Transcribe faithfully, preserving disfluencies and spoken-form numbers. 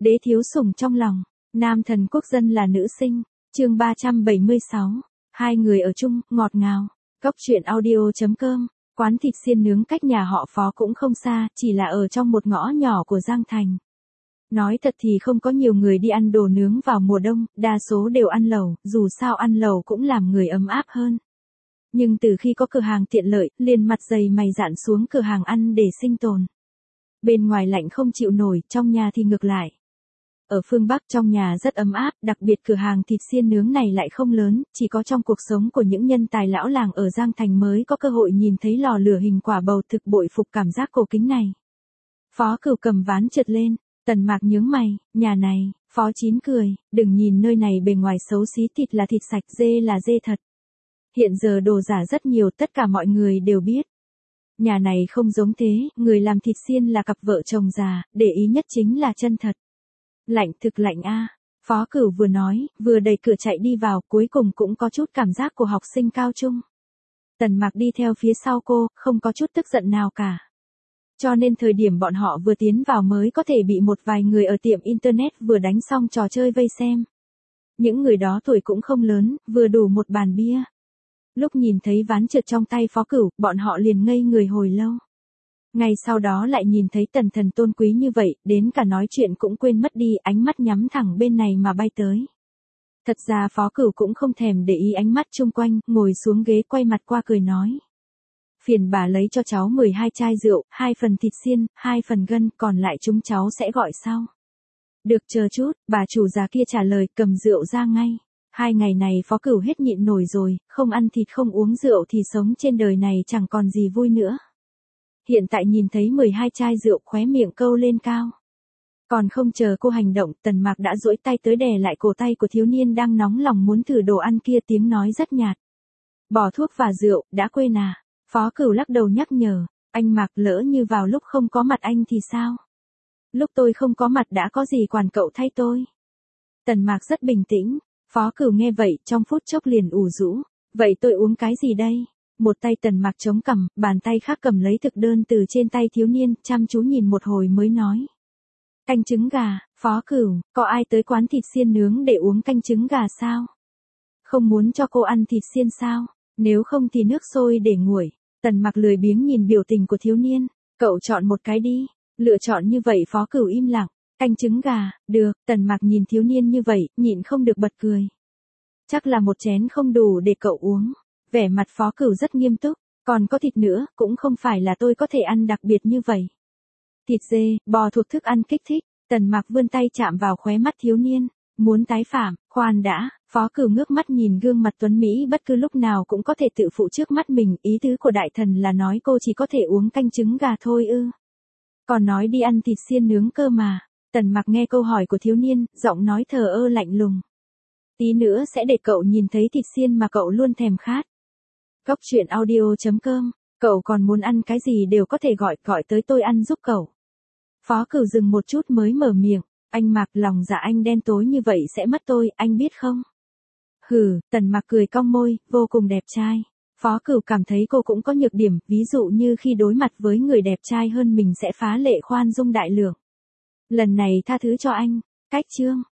Đế thiếu sủng trong lòng, nam thần quốc dân là nữ sinh, chương ba trăm bảy mươi sáu, hai người ở chung, ngọt ngào, Cốc truyện audio.com, quán thịt xiên nướng cách nhà họ Phó cũng không xa, chỉ là ở trong một ngõ nhỏ của Giang Thành. Nói thật thì không có nhiều người đi ăn đồ nướng vào mùa đông, đa số đều ăn lẩu, dù sao ăn lẩu cũng làm người ấm áp hơn. Nhưng từ khi có cửa hàng tiện lợi, liền mặt dày mày dạn xuống cửa hàng ăn để sinh tồn. Bên ngoài lạnh không chịu nổi, trong nhà thì ngược lại. Ở phương Bắc trong nhà rất ấm áp, đặc biệt cửa hàng thịt xiên nướng này lại không lớn, chỉ có trong cuộc sống của những nhân tài lão làng ở Giang Thành mới có cơ hội nhìn thấy lò lửa hình quả bầu, thực bội phục cảm giác cổ kính này. Phó Cửu cầm ván trượt lên, Tần Mạc nhướng mày, nhà này, Phó Chín cười, đừng nhìn nơi này bề ngoài xấu xí, thịt là thịt sạch, dê là dê thật. Hiện giờ đồ giả rất nhiều, tất cả mọi người đều biết. Nhà này không giống thế, người làm thịt xiên là cặp vợ chồng già, để ý nhất chính là chân thật. Lạnh thực lạnh a. Phó Cửu vừa nói, vừa đẩy cửa chạy đi vào, cuối cùng cũng có chút cảm giác của học sinh cao trung. Tần Mạc đi theo phía sau cô, không có chút tức giận nào cả. Cho nên thời điểm bọn họ vừa tiến vào mới có thể bị một vài người ở tiệm internet vừa đánh xong trò chơi vây xem. Những người đó tuổi cũng không lớn, vừa đủ một bàn bia. Lúc nhìn thấy ván trượt trong tay Phó Cửu, bọn họ liền ngây người hồi lâu. Ngay sau đó lại nhìn thấy tần thần tôn quý như vậy, đến cả nói chuyện cũng quên mất đi, ánh mắt nhắm thẳng bên này mà bay tới. Thật ra Phó Cửu cũng không thèm để ý ánh mắt chung quanh, ngồi xuống ghế quay mặt qua cười nói. Phiền bà lấy cho cháu mười hai chai rượu, hai phần thịt xiên, hai phần gân, còn lại chúng cháu sẽ gọi sau. Được, chờ chút, bà chủ già kia trả lời, cầm rượu ra ngay. Hai ngày này Phó Cửu hết nhịn nổi rồi, không ăn thịt không uống rượu thì sống trên đời này chẳng còn gì vui nữa. Hiện tại nhìn thấy mười hai chai rượu, khóe miệng câu lên cao. Còn không chờ cô hành động, Tần Mạc đã duỗi tay tới đè lại cổ tay của thiếu niên đang nóng lòng muốn thử đồ ăn kia, tiếng nói rất nhạt. Bỏ thuốc và rượu, đã quên à? Phó Cửu lắc đầu nhắc nhở, anh Mạc, lỡ như vào lúc không có mặt anh thì sao? Lúc tôi không có mặt đã có gì quản cậu thay tôi? Tần Mạc rất bình tĩnh. Phó Cửu nghe vậy, trong phút chốc liền ủ rũ. Vậy tôi uống cái gì đây? Một tay Tần Mạc chống cằm, bàn tay khác cầm lấy thực đơn từ trên tay thiếu niên, chăm chú nhìn một hồi mới nói. Canh trứng gà. Phó Cửu, có ai tới quán thịt xiên nướng để uống canh trứng gà sao? Không muốn cho cô ăn thịt xiên sao? Nếu không thì nước sôi để nguội. Tần Mạc lười biếng nhìn biểu tình của thiếu niên. Cậu chọn một cái đi. Lựa chọn như vậy Phó Cửu im lặng. Canh trứng gà, được. Tần Mạc nhìn thiếu niên như vậy, nhịn không được bật cười. Chắc là một chén không đủ để cậu uống. Vẻ mặt Phó Cửu rất nghiêm túc. Còn có thịt nữa, cũng không phải là tôi có thể ăn đặc biệt như vậy. Thịt dê, bò thuộc thức ăn kích thích. Tần Mạc vươn tay chạm vào khóe mắt thiếu niên. Muốn tái phạm, khoan đã. Phó Cửu ngước mắt nhìn gương mặt tuấn Mỹ bất cứ lúc nào cũng có thể tự phụ trước mắt mình. Ý tứ của đại thần là nói cô chỉ có thể uống canh trứng gà thôi ư? Còn nói đi ăn thịt xiên nướng cơ mà. Tần Mạc nghe câu hỏi của thiếu niên, giọng nói thờ ơ lạnh lùng. Tí nữa sẽ để cậu nhìn thấy thịt xiên mà cậu luôn thèm khát. Cốc truyện audio.com, cậu còn muốn ăn cái gì đều có thể gọi, gọi tới tôi ăn giúp cậu. Phó Cửu dừng một chút mới mở miệng, anh Mạc, lòng dạ anh đen tối như vậy sẽ mất tôi, anh biết không? Hừ, Tần Mạc cười cong môi, vô cùng đẹp trai. Phó Cửu cảm thấy cô cũng có nhược điểm, ví dụ như khi đối mặt với người đẹp trai hơn mình sẽ phá lệ khoan dung đại lượng. Lần này tha thứ cho anh. Cách chương.